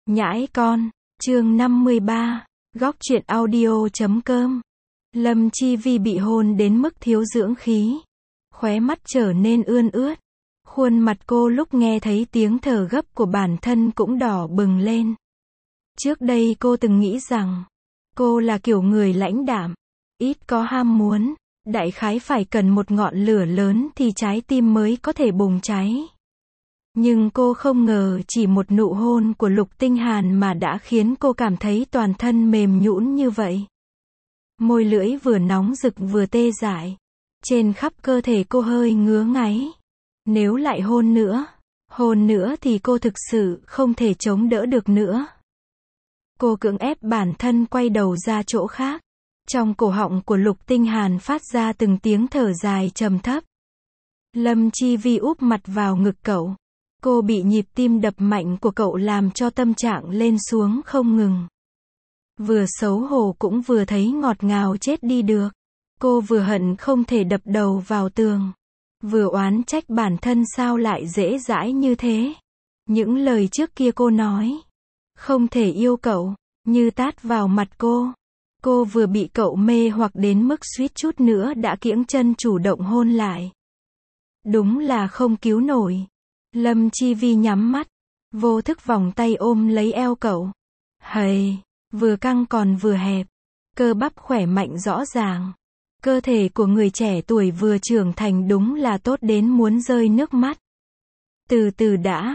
Nhãi con, chương 53, góc truyện audio.com. Lâm Chi Vi bị hôn đến mức thiếu dưỡng khí. Khóe mắt trở nên ươn ướt. Khuôn mặt cô lúc nghe thấy tiếng thở gấp của bản thân cũng đỏ bừng lên. Trước đây cô từng nghĩ rằng, cô là kiểu người lãnh đạm, ít có ham muốn, đại khái phải cần một ngọn lửa lớn thì trái tim mới có thể bùng cháy. Nhưng cô không ngờ chỉ một nụ hôn của Lục Tinh Hàn mà đã khiến cô cảm thấy toàn thân mềm nhũn như vậy. Môi lưỡi vừa nóng rực vừa tê dại. Trên khắp cơ thể cô hơi ngứa ngáy. Nếu lại hôn nữa thì cô thực sự không thể chống đỡ được nữa. Cô cưỡng ép bản thân quay đầu ra chỗ khác. Trong cổ họng của Lục Tinh Hàn phát ra từng tiếng thở dài trầm thấp. Lâm Chi Vi úp mặt vào ngực cậu. Cô bị nhịp tim đập mạnh của cậu làm cho tâm trạng lên xuống không ngừng. Vừa xấu hổ cũng vừa thấy ngọt ngào chết đi được. Cô vừa hận không thể đập đầu vào tường. Vừa oán trách bản thân sao lại dễ dãi như thế. Những lời trước kia cô nói, không thể yêu cậu, như tát vào mặt cô. Cô vừa bị cậu mê hoặc đến mức suýt chút nữa đã kiễng chân chủ động hôn lại. Đúng là không cứu nổi. Lâm Chi Vi nhắm mắt, vô thức vòng tay ôm lấy eo cậu. Hầy, vừa căng còn vừa hẹp, cơ bắp khỏe mạnh rõ ràng. Cơ thể của người trẻ tuổi vừa trưởng thành đúng là tốt đến muốn rơi nước mắt. Từ từ đã,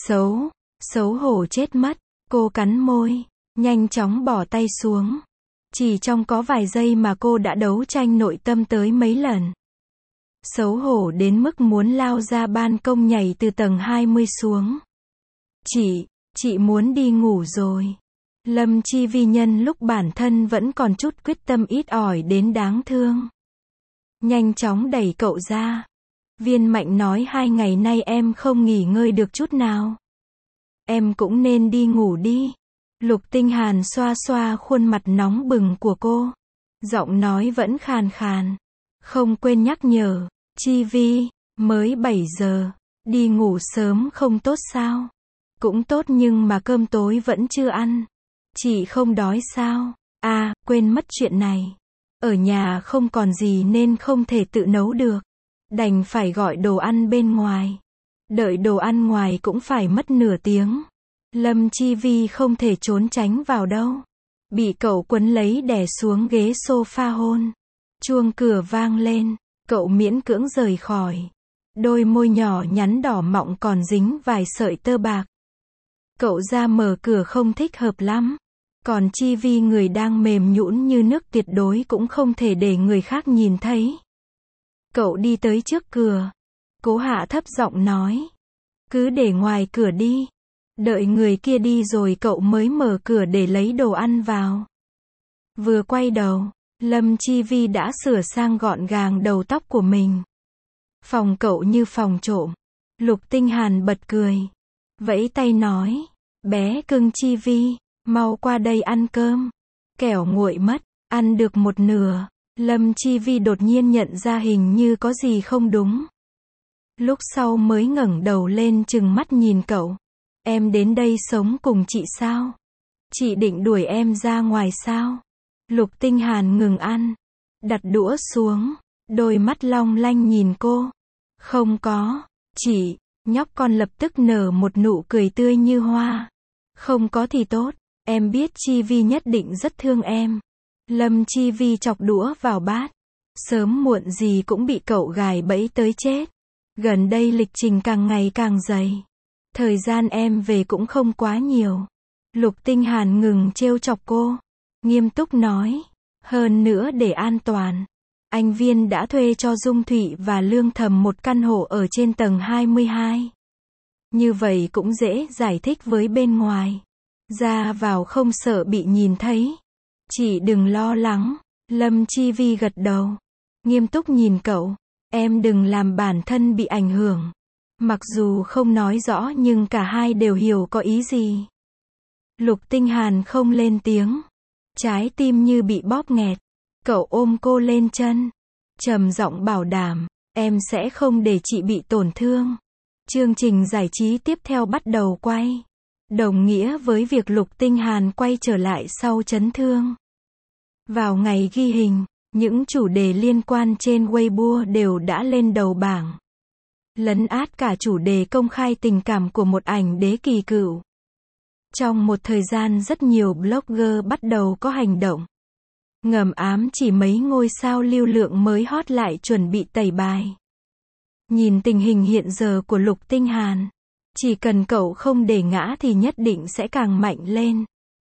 xấu hổ chết mất, cô cắn môi, nhanh chóng bỏ tay xuống. Chỉ trong có vài giây mà cô đã đấu tranh nội tâm tới mấy lần. Xấu hổ đến mức muốn lao ra ban công nhảy từ tầng 20 xuống. Chị muốn đi ngủ rồi. Lâm Chi Vi nhân lúc bản thân vẫn còn chút quyết tâm ít ỏi đến đáng thương. Nhanh chóng đẩy cậu ra. Viên Mạnh nói 2 ngày nay em không nghỉ ngơi được chút nào. Em cũng nên đi ngủ đi. Lục Tinh Hàn xoa xoa khuôn mặt nóng bừng của cô. Giọng nói vẫn khàn khàn. Không quên nhắc nhở. Chi Vi, mới 7 giờ, đi ngủ sớm không tốt sao? Cũng tốt nhưng mà cơm tối vẫn chưa ăn. Chị không đói sao? À, quên mất chuyện này. Ở nhà không còn gì nên không thể tự nấu được. Đành phải gọi đồ ăn bên ngoài. Đợi đồ ăn ngoài cũng phải mất nửa tiếng. Lâm Chi Vi không thể trốn tránh vào đâu. Bị cậu quấn lấy đè xuống ghế sofa hôn. Chuông cửa vang lên. Cậu miễn cưỡng rời khỏi. Đôi môi nhỏ nhắn đỏ mọng còn dính vài sợi tơ bạc. Cậu ra mở cửa không thích hợp lắm. Còn Chi Vi người đang mềm nhũn như nước tuyệt đối cũng không thể để người khác nhìn thấy. Cậu đi tới trước cửa. Cố hạ thấp giọng nói. Cứ để ngoài cửa đi. Đợi người kia đi rồi cậu mới mở cửa để lấy đồ ăn vào. Vừa quay đầu. Lâm Chi Vi đã sửa sang gọn gàng đầu tóc của mình. Phòng cậu như phòng trộm. Lục Tinh Hàn bật cười. Vẫy tay nói. Bé cưng Chi Vi, mau qua đây ăn cơm. Kẻo nguội mất, ăn được một nửa. Lâm Chi Vi đột nhiên nhận ra hình như có gì không đúng. Lúc sau mới ngẩng đầu lên trừng mắt nhìn cậu. Em đến đây sống cùng chị sao? Chị định đuổi em ra ngoài sao? Lục Tinh Hàn ngừng ăn, đặt đũa xuống, đôi mắt long lanh nhìn cô. Không có, chị, nhóc con lập tức nở một nụ cười tươi như hoa. Không có thì tốt, em biết Chi Vi nhất định rất thương em. Lâm Chi Vi chọc đũa vào bát. Sớm muộn gì cũng bị cậu gài bẫy tới chết. Gần đây lịch trình càng ngày càng dày. Thời gian em về cũng không quá nhiều. Lục Tinh Hàn ngừng trêu chọc cô. Nghiêm túc nói. Hơn nữa để an toàn. Anh Viên đã thuê cho Dung Thụy và Lương Thầm một căn hộ ở trên tầng 22. Như vậy cũng dễ giải thích với bên ngoài. Ra vào không sợ bị nhìn thấy. Chị đừng lo lắng. Lâm Chi Vi gật đầu. Nghiêm túc nhìn cậu. Em đừng làm bản thân bị ảnh hưởng. Mặc dù không nói rõ nhưng cả hai đều hiểu có ý gì. Lục Tinh Hàn không lên tiếng. Trái tim như bị bóp nghẹt. Cậu ôm cô lên chân. Trầm giọng bảo đảm. Em sẽ không để chị bị tổn thương. Chương trình giải trí tiếp theo bắt đầu quay. đồng nghĩa với việc Lục Tinh Hàn quay trở lại sau chấn thương. Vào ngày ghi hình, những chủ đề liên quan trên Weibo đều đã lên đầu bảng. Lấn át cả chủ đề công khai tình cảm của một ảnh đế kỳ cựu. Trong một thời gian rất nhiều blogger bắt đầu có hành động. Ngầm ám chỉ mấy ngôi sao lưu lượng mới hot lại chuẩn bị tẩy bài. Nhìn tình hình hiện giờ của Lục Tinh Hàn, chỉ cần cậu không để ngã thì nhất định sẽ càng mạnh lên.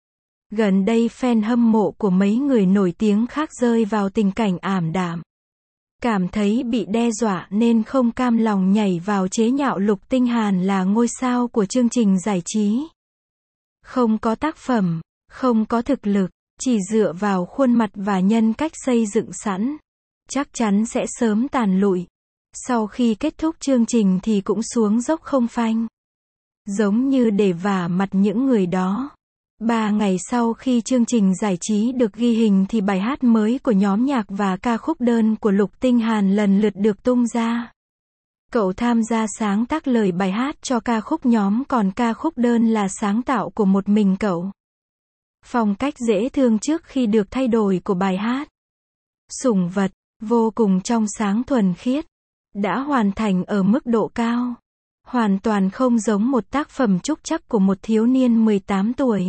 Gần đây fan hâm mộ của mấy người nổi tiếng khác rơi vào tình cảnh ảm đạm. Cảm thấy bị đe dọa nên không cam lòng nhảy vào chế nhạo Lục Tinh Hàn là ngôi sao của chương trình giải trí. Không có tác phẩm, không có thực lực, chỉ dựa vào khuôn mặt và nhân cách xây dựng sẵn, chắc chắn sẽ sớm tàn lụi. Sau khi kết thúc chương trình thì cũng xuống dốc không phanh. Giống như để vả mặt những người đó. 3 ngày sau khi chương trình giải trí được ghi hình thì bài hát mới của nhóm nhạc và ca khúc đơn của Lục Tinh Hàn lần lượt được tung ra. Cậu tham gia sáng tác lời bài hát cho ca khúc nhóm, còn ca khúc đơn là sáng tạo của một mình cậu. Phong cách dễ thương trước khi được thay đổi của bài hát, sủng vật, vô cùng trong sáng thuần khiết, đã hoàn thành ở mức độ cao. Hoàn toàn không giống một tác phẩm trúc trắc của một thiếu niên 18 tuổi.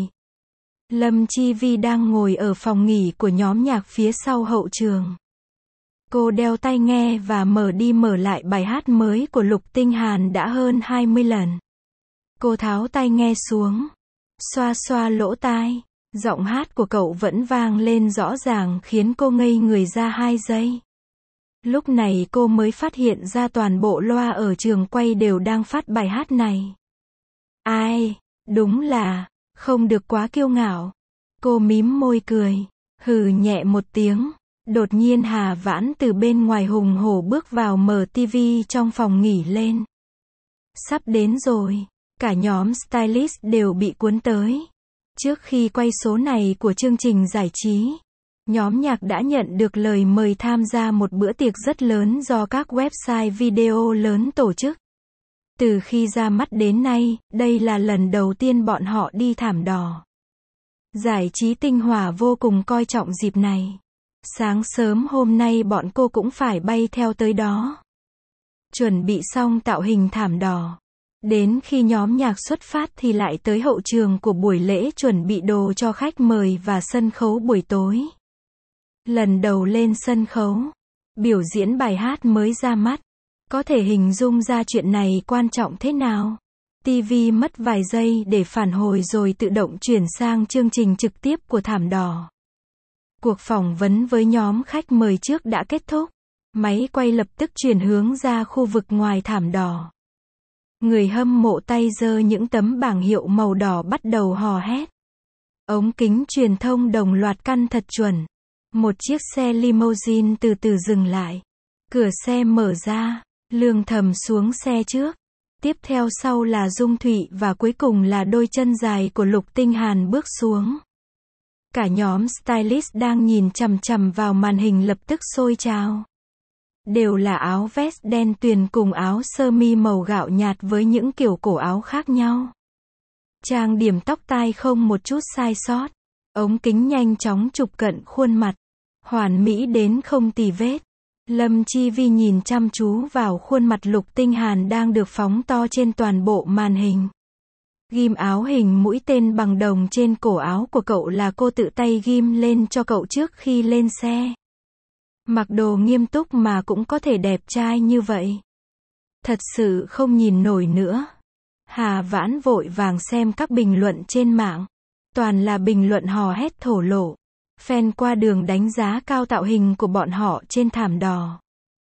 Lâm Chi Vi đang ngồi ở phòng nghỉ của nhóm nhạc phía sau hậu trường. Cô đeo tai nghe và mở đi mở lại bài hát mới của Lục Tinh Hàn đã hơn 20 lần. Cô tháo tai nghe xuống, xoa xoa lỗ tai. Giọng hát của cậu vẫn vang lên rõ ràng khiến cô ngây người ra 2 giây. Lúc này cô mới phát hiện ra toàn bộ loa ở trường quay đều đang phát bài hát này. Ai, đúng là, không được quá kiêu ngạo. Cô mím môi cười, hừ nhẹ một tiếng. Đột nhiên Hà Vãn từ bên ngoài hùng hổ bước vào mở tivi trong phòng nghỉ lên. Sắp đến rồi, cả nhóm stylist đều bị cuốn tới. Trước khi quay số này của chương trình giải trí, nhóm nhạc đã nhận được lời mời tham gia một bữa tiệc rất lớn do các website video lớn tổ chức. Từ khi ra mắt đến nay, đây là lần đầu tiên bọn họ đi thảm đỏ. Giải trí tinh Hòa vô cùng coi trọng dịp này. Sáng sớm hôm nay bọn cô cũng phải bay theo tới đó. Chuẩn bị xong tạo hình thảm đỏ. Đến khi nhóm nhạc xuất phát thì lại tới hậu trường của buổi lễ chuẩn bị đồ cho khách mời và sân khấu buổi tối. Lần đầu lên sân khấu, biểu diễn bài hát mới ra mắt. Có thể hình dung ra chuyện này quan trọng thế nào. TV mất vài giây để phản hồi rồi tự động chuyển sang chương trình trực tiếp của thảm đỏ. Cuộc phỏng vấn với nhóm khách mời trước đã kết thúc. Máy quay lập tức chuyển hướng ra khu vực ngoài thảm đỏ. Người hâm mộ tay giơ những tấm bảng hiệu màu đỏ bắt đầu hò hét. Ống kính truyền thông đồng loạt căn thật chuẩn. Một chiếc xe limousine từ từ dừng lại. Cửa xe mở ra, Lương Thầm xuống xe trước. Tiếp theo sau là Dung Thụy và cuối cùng là đôi chân dài của Lục Tinh Hàn bước xuống. Cả nhóm stylist đang nhìn chằm chằm vào màn hình lập tức sôi trào. Đều là áo vest đen tuyền cùng áo sơ mi màu gạo nhạt với những kiểu cổ áo khác nhau. Trang điểm tóc tai không một chút sai sót. Ống kính nhanh chóng chụp cận khuôn mặt. Hoàn mỹ đến không tì vết. Lâm Chi Vi nhìn chăm chú vào khuôn mặt Lục Tinh Hàn đang được phóng to trên toàn bộ màn hình. Ghim áo hình mũi tên bằng đồng trên cổ áo của cậu là cô tự tay ghim lên cho cậu trước khi lên xe. Mặc đồ nghiêm túc mà cũng có thể đẹp trai như vậy. Thật sự không nhìn nổi nữa. Hà Vãn vội vàng xem các bình luận trên mạng. Toàn là bình luận hò hét thổ lộ. Fan qua đường đánh giá cao tạo hình của bọn họ trên thảm đỏ.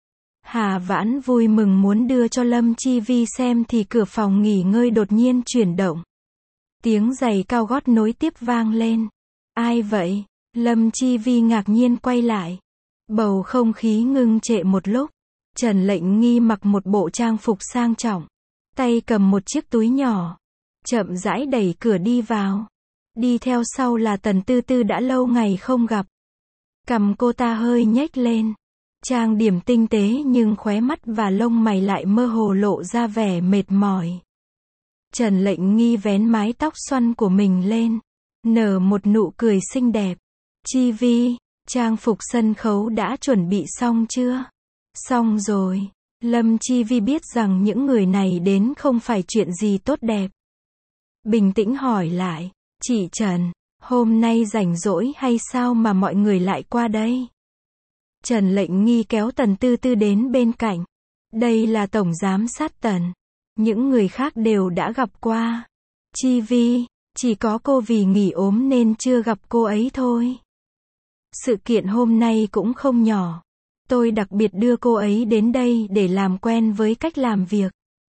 Hà Vãn vui mừng muốn đưa cho Lâm Chi Vi xem thì cửa phòng nghỉ ngơi đột nhiên chuyển động. Tiếng giày cao gót nối tiếp vang lên. Ai vậy? Lâm Chi Vi ngạc nhiên quay lại. Bầu không khí ngưng trệ một lúc. Trần Lệnh Nghi mặc một bộ trang phục sang trọng. Tay cầm một chiếc túi nhỏ. Chậm rãi đẩy cửa đi vào. Đi theo sau là Tần Tư Tư đã lâu ngày không gặp. Cằm cô ta hơi nhếch lên. Trang điểm tinh tế nhưng khóe mắt và lông mày lại mơ hồ lộ ra vẻ mệt mỏi. Trần Lệnh Nghi vén mái tóc xoăn của mình lên, nở một nụ cười xinh đẹp. Chi Vi, trang phục sân khấu đã chuẩn bị xong chưa? Xong rồi. Lâm Chi Vi biết rằng những người này đến không phải chuyện gì tốt đẹp. Bình tĩnh hỏi lại, chị Trần, hôm nay rảnh rỗi hay sao mà mọi người lại qua đây? Trần Lệnh Nghi kéo Tần Tư Tư đến bên cạnh. Đây là tổng giám sát Tần. Những người khác đều đã gặp qua. Chi Vi, chỉ có cô vì nghỉ ốm nên chưa gặp cô ấy thôi. Sự kiện hôm nay cũng không nhỏ. Tôi đặc biệt đưa cô ấy đến đây để làm quen với cách làm việc.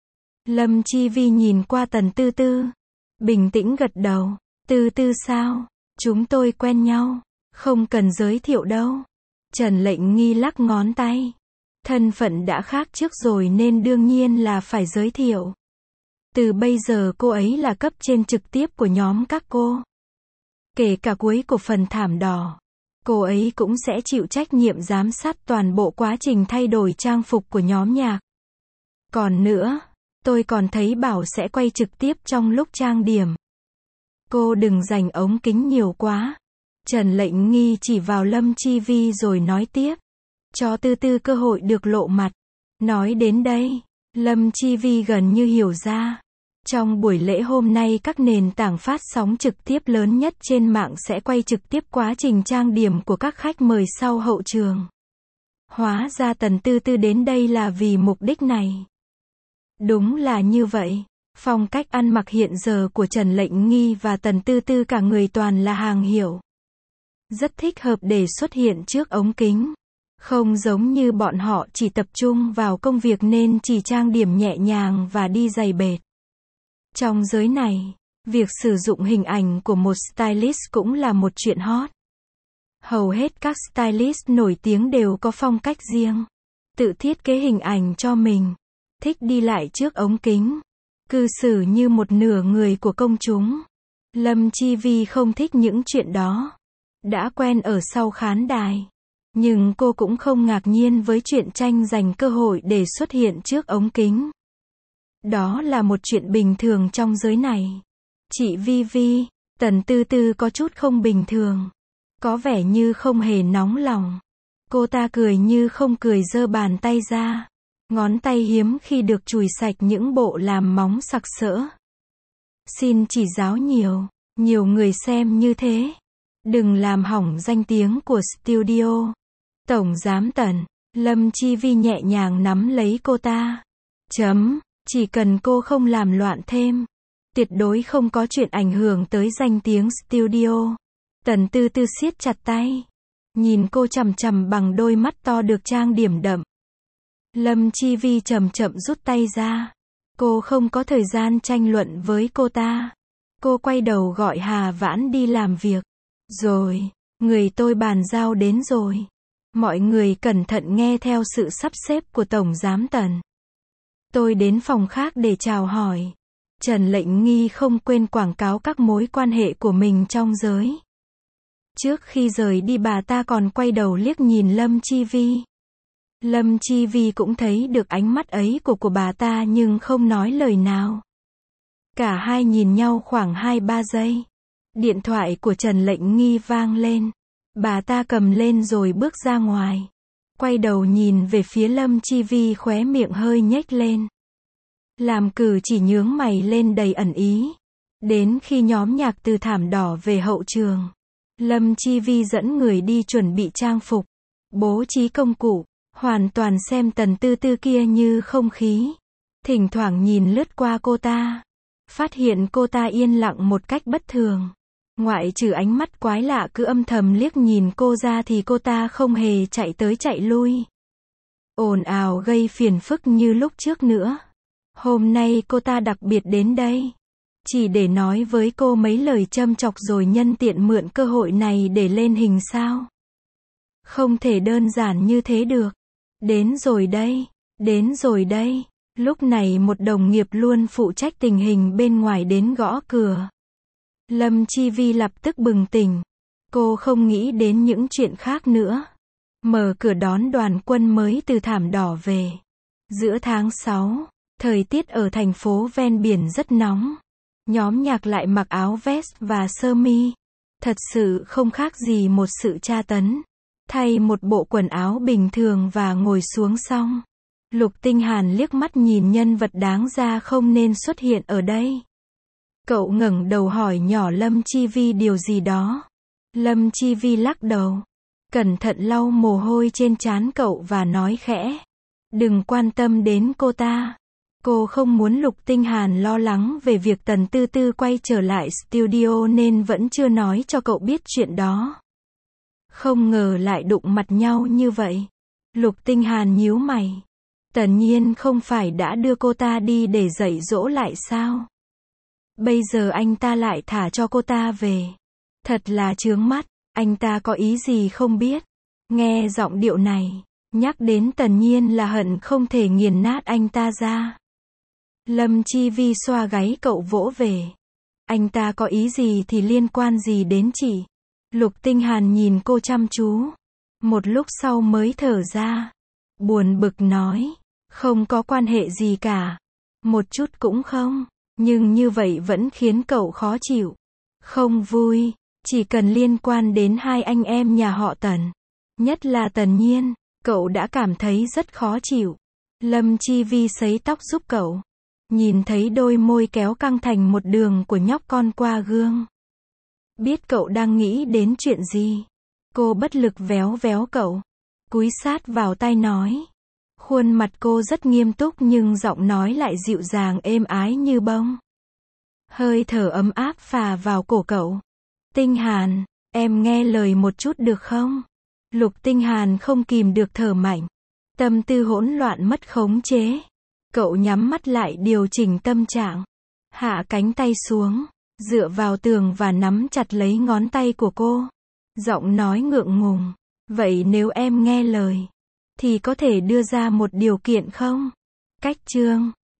Lâm Chi Vi nhìn qua Tần Tư Tư. Bình tĩnh gật đầu. Tư Tư sao? Chúng tôi quen nhau. Không cần giới thiệu đâu. Trần Lệnh Nghi lắc ngón tay. Thân phận đã khác trước rồi nên đương nhiên là phải giới thiệu. Từ bây giờ cô ấy là cấp trên trực tiếp của nhóm các cô. Kể cả cuối của phần thảm đỏ. Cô ấy cũng sẽ chịu trách nhiệm giám sát toàn bộ quá trình thay đổi trang phục của nhóm nhạc. Còn nữa, tôi còn thấy bảo sẽ quay trực tiếp trong lúc trang điểm. Cô đừng dành ống kính nhiều quá. Trần Lệnh Nghi chỉ vào Lâm Chi Vi rồi nói tiếp. Cho Tư Tư cơ hội được lộ mặt. Nói đến đây, Lâm Chi Vi gần như hiểu ra. Trong buổi lễ hôm nay các nền tảng phát sóng trực tiếp lớn nhất trên mạng sẽ quay trực tiếp quá trình trang điểm của các khách mời sau hậu trường. Hóa ra Tần Tư Tư đến đây là vì mục đích này. Đúng là như vậy. Phong cách ăn mặc hiện giờ của Trần Lệnh Nghi và Tần Tư Tư cả người toàn là hàng hiệu. Rất thích hợp để xuất hiện trước ống kính. Không giống như bọn họ chỉ tập trung vào công việc nên chỉ trang điểm nhẹ nhàng và đi giày bệt. Trong giới này, việc sử dụng hình ảnh của một stylist cũng là một chuyện hot. Hầu hết các stylist nổi tiếng đều có phong cách riêng. Tự thiết kế hình ảnh cho mình. Thích đi lại trước ống kính. Cư xử như một nửa người của công chúng. Lâm Chi Vi không thích những chuyện đó. Đã quen ở sau khán đài. Nhưng cô cũng không ngạc nhiên với chuyện tranh giành cơ hội để xuất hiện trước ống kính. Đó là một chuyện bình thường trong giới này. Chị Vi Vi, Tần Tư Tư có chút không bình thường. Có vẻ như không hề nóng lòng. Cô ta cười như không cười giơ bàn tay ra. Ngón tay hiếm khi được chùi sạch những bộ làm móng sặc sỡ. Xin chỉ giáo nhiều người xem như thế. Đừng làm hỏng danh tiếng của studio. Tổng giám Tần, Lâm Chi Vi nhẹ nhàng nắm lấy cô ta. Chỉ cần cô không làm loạn thêm. Tuyệt đối không có chuyện ảnh hưởng tới danh tiếng studio. Tần Tư Tư siết chặt tay. Nhìn cô chằm chằm bằng đôi mắt to được trang điểm đậm. Lâm Chi Vi chậm chậm rút tay ra. Cô không có thời gian tranh luận với cô ta. Cô quay đầu gọi Hà Vãn đi làm việc. Rồi, người tôi bàn giao đến rồi. Mọi người cẩn thận nghe theo sự sắp xếp của Tổng giám Tần. Tôi đến phòng khác để chào hỏi. Trần Lệnh Nghi không quên quảng cáo các mối quan hệ của mình trong giới. Trước khi rời đi bà ta còn quay đầu liếc nhìn Lâm Chi Vi. Lâm Chi Vi cũng thấy được ánh mắt ấy của bà ta nhưng không nói lời nào. Cả hai nhìn nhau khoảng 2-3 giây. Điện thoại của Trần Lệnh Nghi vang lên. Bà ta cầm lên rồi bước ra ngoài. Quay đầu nhìn về phía Lâm Chi Vi khóe miệng hơi nhếch lên. Làm cử chỉ nhướng mày lên đầy ẩn ý. Đến khi nhóm nhạc từ thảm đỏ về hậu trường. Lâm Chi Vi dẫn người đi chuẩn bị trang phục. Bố trí công cụ. Hoàn toàn xem Tần Tư Tư kia như không khí. Thỉnh thoảng nhìn lướt qua cô ta. Phát hiện cô ta yên lặng một cách bất thường. Ngoại trừ ánh mắt quái lạ cứ âm thầm liếc nhìn cô ra thì cô ta không hề chạy tới chạy lui. Ồn ào gây phiền phức như lúc trước nữa. Hôm nay cô ta đặc biệt đến đây. Chỉ để nói với cô mấy lời châm chọc rồi nhân tiện mượn cơ hội này để lên hình sao. Không thể đơn giản như thế được. Đến rồi đây. Lúc này một đồng nghiệp luôn phụ trách tình hình bên ngoài đến gõ cửa. Lâm Chi Vi lập tức bừng tỉnh. Cô không nghĩ đến những chuyện khác nữa. Mở cửa đón đoàn quân mới từ thảm đỏ về. Giữa tháng 6, Thời tiết ở thành phố ven biển rất nóng. Nhóm nhạc lại mặc áo vest và sơ mi. Thật sự không khác gì một sự tra tấn. Thay một bộ quần áo bình thường và ngồi xuống xong. Lục Tinh Hàn liếc mắt nhìn nhân vật đáng ra không nên xuất hiện ở đây. Cậu ngẩng đầu hỏi nhỏ Lâm Chi Vi điều gì đó. Lâm Chi Vi lắc đầu. Cẩn thận lau mồ hôi trên trán cậu và nói khẽ. Đừng quan tâm đến cô ta. Cô không muốn Lục Tinh Hàn lo lắng về việc Tần Tư Tư quay trở lại studio nên vẫn chưa nói cho cậu biết chuyện đó. Không ngờ lại đụng mặt nhau như vậy. Lục Tinh Hàn nhíu mày. Tần Nhiên không phải đã đưa cô ta đi để dạy dỗ lại sao? Bây giờ anh ta lại thả cho cô ta về. Thật là chướng mắt, anh ta có ý gì không biết. Nghe giọng điệu này, nhắc đến Tần Nhiên là hận không thể nghiền nát anh ta ra. Lâm Chi Vi xoa gáy cậu vỗ về. Anh ta có ý gì thì liên quan gì đến chị? Lục Tinh Hàn nhìn cô chăm chú. Một lúc sau mới thở ra. Buồn bực nói. Không có quan hệ gì cả. Một chút cũng không. Nhưng như vậy vẫn khiến cậu khó chịu. Không vui. Chỉ cần liên quan đến hai anh em nhà họ Tần. Nhất là Tần Nhiên. Cậu đã cảm thấy rất khó chịu. Lâm Chi Vi sấy tóc giúp cậu. Nhìn thấy đôi môi kéo căng thành một đường của nhóc con qua gương. Biết cậu đang nghĩ đến chuyện gì. Cô bất lực véo véo cậu. Cúi sát vào tai nói. Khuôn mặt cô rất nghiêm túc nhưng giọng nói lại dịu dàng êm ái như bông. Hơi thở ấm áp phả vào cổ cậu. Tinh Hàn, em nghe lời một chút được không? Lục Tinh Hàn không kìm được thở mạnh. Tâm tư hỗn loạn mất khống chế. Cậu nhắm mắt lại điều chỉnh tâm trạng. Hạ cánh tay xuống. Dựa vào tường và nắm chặt lấy ngón tay của cô. Giọng nói ngượng ngùng. Vậy nếu em nghe lời, thì có thể đưa ra một điều kiện không? Cách chương